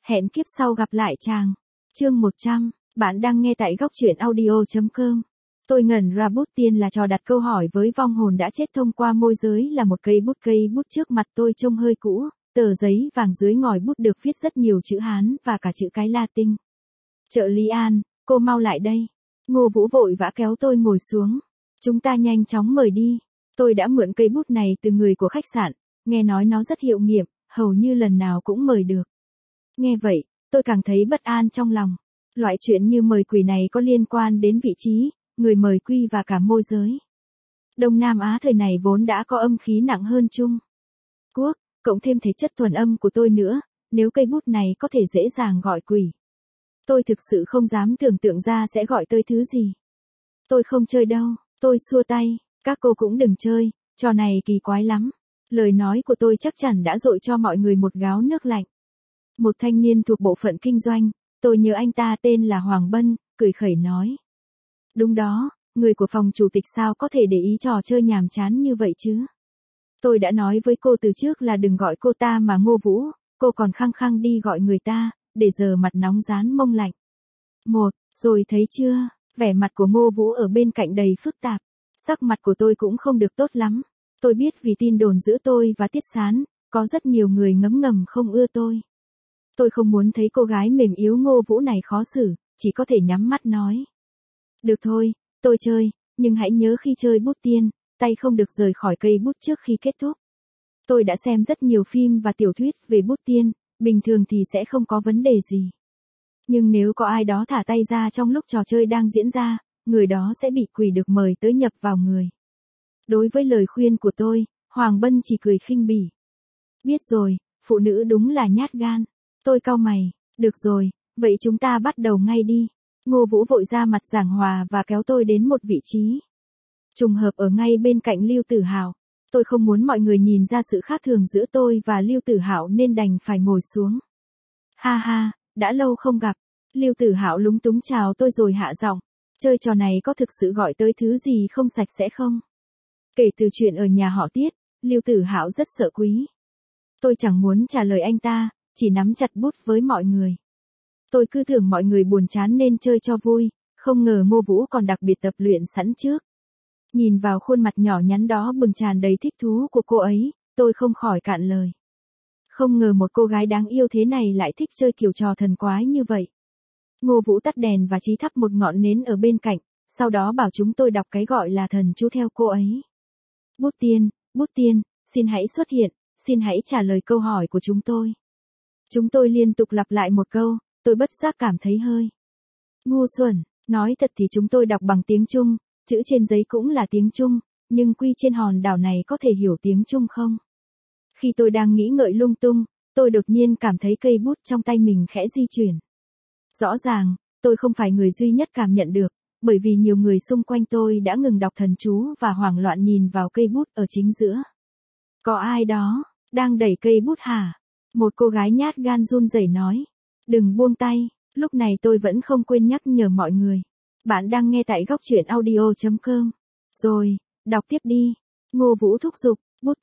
Hẹn kiếp sau gặp lại chàng. Chương 100, bạn đang nghe tại góc truyện audio.com. Tôi ngẩn ra bút tiên là trò đặt câu hỏi với vong hồn đã chết thông qua môi giới là một cây bút trước mặt tôi trông hơi cũ, tờ giấy vàng dưới ngòi bút được viết rất nhiều chữ Hán và cả chữ cái Latin. Trợ lý An, cô mau lại đây. Ngô Vũ vội vã kéo tôi ngồi xuống. Chúng ta nhanh chóng mời đi. Tôi đã mượn cây bút này từ người của khách sạn, nghe nói nó rất hiệu nghiệm, hầu như lần nào cũng mời được. Nghe vậy, tôi càng thấy bất an trong lòng. Loại chuyện như mời quỷ này có liên quan đến vị trí, người mời quy và cả môi giới. Đông Nam Á thời này vốn đã có âm khí nặng hơn Trung Quốc, cộng thêm thể chất thuần âm của tôi nữa, nếu cây bút này có thể dễ dàng gọi quỷ. Tôi thực sự không dám tưởng tượng ra sẽ gọi tới thứ gì. Tôi không chơi đâu, tôi xua tay, các cô cũng đừng chơi, trò này kỳ quái lắm. Lời nói của tôi chắc chắn đã dội cho mọi người một gáo nước lạnh. Một thanh niên thuộc bộ phận kinh doanh, tôi nhớ anh ta tên là Hoàng Bân, cười khẩy nói. Đúng đó, người của phòng chủ tịch sao có thể để ý trò chơi nhàm chán như vậy chứ? Tôi đã nói với cô từ trước là đừng gọi cô ta mà Ngô Vũ, cô còn khăng khăng đi gọi người ta, để giờ mặt nóng rán mông lạnh. Rồi thấy chưa, vẻ mặt của Ngô Vũ ở bên cạnh đầy phức tạp, sắc mặt của tôi cũng không được tốt lắm. Tôi biết vì tin đồn giữa tôi và Tiết Sán, có rất nhiều người ngấm ngầm không ưa tôi. Tôi không muốn thấy cô gái mềm yếu Ngô Vũ này khó xử, chỉ có thể nhắm mắt nói. Được thôi, tôi chơi, nhưng hãy nhớ khi chơi bút tiên, tay không được rời khỏi cây bút trước khi kết thúc. Tôi đã xem rất nhiều phim và tiểu thuyết về bút tiên, bình thường thì sẽ không có vấn đề gì. Nhưng nếu có ai đó thả tay ra trong lúc trò chơi đang diễn ra, người đó sẽ bị quỷ được mời tới nhập vào người. Đối với lời khuyên của tôi, Hoàng Bân chỉ cười khinh bỉ. Biết rồi, phụ nữ đúng là nhát gan. Tôi cau mày, được rồi, vậy chúng ta bắt đầu ngay đi. Ngô Vũ vội ra mặt giảng hòa và kéo tôi đến một vị trí. Trùng hợp ở ngay bên cạnh Lưu Tử Hạo. Tôi không muốn mọi người nhìn ra sự khác thường giữa tôi và Lưu Tử Hạo nên đành phải ngồi xuống. Ha ha, đã lâu không gặp. Lưu Tử Hạo lúng túng chào tôi rồi hạ giọng. Chơi trò này có thực sự gọi tới thứ gì không sạch sẽ không? Kể từ chuyện ở nhà họ Tiết, Lưu Tử Hạo rất sợ Quý. Tôi chẳng muốn trả lời anh ta, chỉ nắm chặt bút với mọi người. Tôi cứ tưởng mọi người buồn chán nên chơi cho vui, không ngờ Ngô Vũ còn đặc biệt tập luyện sẵn trước. Nhìn vào khuôn mặt nhỏ nhắn đó bừng tràn đầy thích thú của cô ấy, tôi không khỏi cạn lời. Không ngờ một cô gái đáng yêu thế này lại thích chơi kiểu trò thần quái như vậy. Ngô Vũ tắt đèn và chí thắp một ngọn nến ở bên cạnh, sau đó bảo chúng tôi đọc cái gọi là thần chú theo cô ấy. Bút tiên, xin hãy xuất hiện, xin hãy trả lời câu hỏi của chúng tôi. Chúng tôi liên tục lặp lại một câu, tôi bất giác cảm thấy hơi ngu xuẩn. Nói thật thì chúng tôi đọc bằng tiếng Trung, chữ trên giấy cũng là tiếng Trung, nhưng quy trên hòn đảo này có thể hiểu tiếng Trung không? Khi tôi đang nghĩ ngợi lung tung, tôi đột nhiên cảm thấy cây bút trong tay mình khẽ di chuyển. Rõ ràng, tôi không phải người duy nhất cảm nhận được, bởi vì nhiều người xung quanh tôi đã ngừng đọc thần chú và hoảng loạn nhìn vào cây bút ở chính giữa. Có ai đó đang đẩy cây bút hả? Một cô gái nhát gan run rẩy nói. Đừng buông tay, lúc này tôi vẫn không quên nhắc nhở mọi người. Bạn đang nghe tại góc truyện audio.com. Rồi, đọc tiếp đi. Ngô Vũ thúc giục,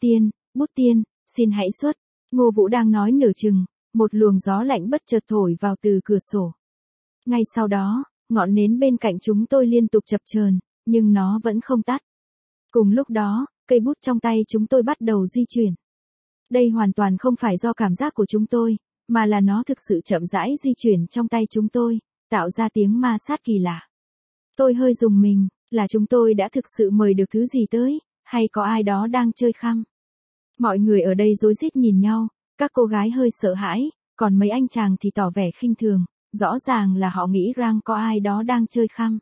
bút tiên, xin hãy xuất. Ngô Vũ đang nói nửa chừng, một luồng gió lạnh bất chợt thổi vào từ cửa sổ. Ngay sau đó, ngọn nến bên cạnh chúng tôi liên tục chập chờn, nhưng nó vẫn không tắt. Cùng lúc đó, cây bút trong tay chúng tôi bắt đầu di chuyển. Đây hoàn toàn không phải do cảm giác của chúng tôi, mà là nó thực sự chậm rãi di chuyển trong tay chúng tôi, tạo ra tiếng ma sát kỳ lạ. Tôi hơi rùng mình, là chúng tôi đã thực sự mời được thứ gì tới, hay có ai đó đang chơi khăm? Mọi người ở đây rối rít nhìn nhau, các cô gái hơi sợ hãi, còn mấy anh chàng thì tỏ vẻ khinh thường, rõ ràng là họ nghĩ rằng có ai đó đang chơi khăm.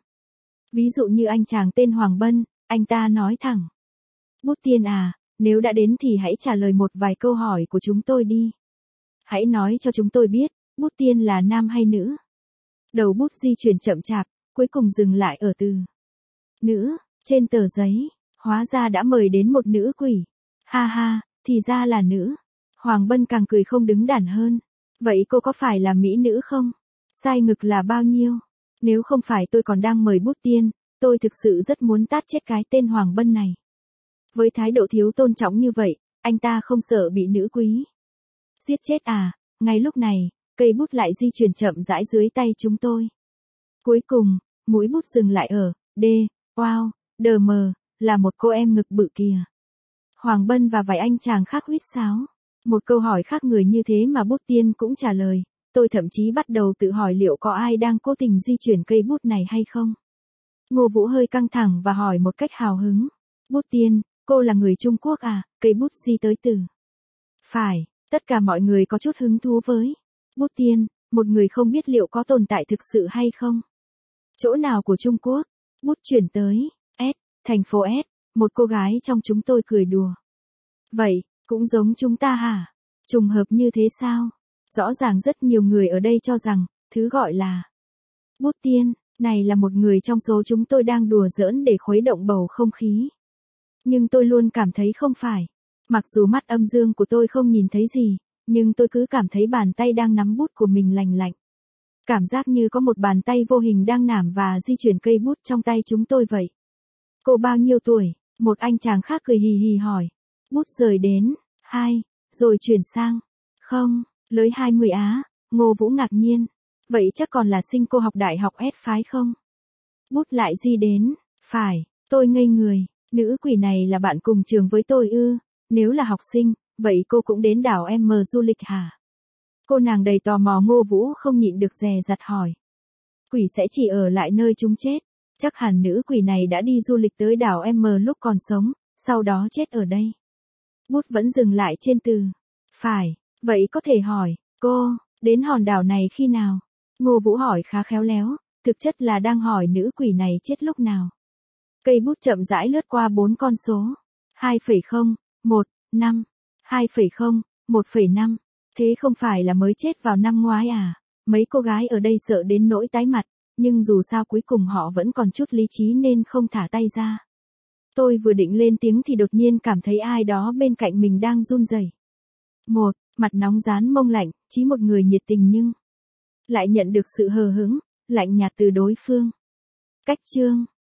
Ví dụ như anh chàng tên Hoàng Bân, anh ta nói thẳng. Bút tiên à, nếu đã đến thì hãy trả lời một vài câu hỏi của chúng tôi đi. Hãy nói cho chúng tôi biết, bút tiên là nam hay nữ? Đầu bút di chuyển chậm chạp, cuối cùng dừng lại ở từ nữ, trên tờ giấy, hóa ra đã mời đến một nữ quỷ. Ha ha, thì ra là nữ. Hoàng Bân càng cười không đứng đắn hơn. Vậy cô có phải là mỹ nữ không? Sai ngực là bao nhiêu? Nếu không phải tôi còn đang mời bút tiên, tôi thực sự rất muốn tát chết cái tên Hoàng Bân này. Với thái độ thiếu tôn trọng như vậy, anh ta không sợ bị nữ quý giết chết à? Ngay lúc này, cây bút lại di chuyển chậm rãi dưới tay chúng tôi. Cuối cùng, mũi bút dừng lại ở D, wow, đm, là một cô em ngực bự kìa. Hoàng Bân và vài anh chàng khác huýt sáo. Một câu hỏi khác người như thế mà Bút Tiên cũng trả lời. Tôi thậm chí bắt đầu tự hỏi liệu có ai đang cố tình di chuyển cây bút này hay không. Ngô Vũ hơi căng thẳng và hỏi một cách hào hứng. Bút Tiên, cô là người Trung Quốc à? Cây bút di tới từ. Phải, tất cả mọi người có chút hứng thú với. Bút Tiên, một người không biết liệu có tồn tại thực sự hay không. Chỗ nào của Trung Quốc? Bút chuyển tới S, thành phố S, một cô gái trong chúng tôi cười đùa. Vậy, cũng giống chúng ta hả? Trùng hợp như thế sao? Rõ ràng rất nhiều người ở đây cho rằng, thứ gọi là Bút Tiên, này là một người trong số chúng tôi đang đùa giỡn để khuấy động bầu không khí. Nhưng tôi luôn cảm thấy không phải. Mặc dù mắt âm dương của tôi không nhìn thấy gì, nhưng tôi cứ cảm thấy bàn tay đang nắm bút của mình lành lạnh. Cảm giác như có một bàn tay vô hình đang nảm và di chuyển cây bút trong tay chúng tôi vậy. Cô bao nhiêu tuổi? Một anh chàng khác cười hì hì hỏi. Bút rời đến 2, rồi chuyển sang không, lới 20 á. Ngô Vũ ngạc nhiên. Vậy chắc còn là sinh cô học đại học S phái không? Bút lại di đến, phải, tôi ngây người. Nữ quỷ này là bạn cùng trường với tôi ư? Nếu là học sinh, vậy cô cũng đến đảo M du lịch hả? Cô nàng đầy tò mò. Ngô Vũ không nhịn được dè dặt hỏi. Quỷ sẽ chỉ ở lại nơi chúng chết. Chắc hẳn nữ quỷ này đã đi du lịch tới đảo M lúc còn sống, sau đó chết ở đây. Bút vẫn dừng lại trên từ. Phải, vậy có thể hỏi, cô, đến hòn đảo này khi nào? Ngô Vũ hỏi khá khéo léo, thực chất là đang hỏi nữ quỷ này chết lúc nào. Cây bút chậm rãi lướt qua 4 con số. 2,0, 1, 5, 2,0, 1,5. Thế không phải là mới chết vào năm ngoái à? Mấy cô gái ở đây sợ đến nỗi tái mặt, nhưng dù sao cuối cùng họ vẫn còn chút lý trí nên không thả tay ra. Tôi vừa định lên tiếng thì đột nhiên cảm thấy ai đó bên cạnh mình đang run rẩy. Một, mặt nóng rán mông lạnh, chí một người nhiệt tình nhưng lại nhận được sự hờ hững, lạnh nhạt từ đối phương. Cách chương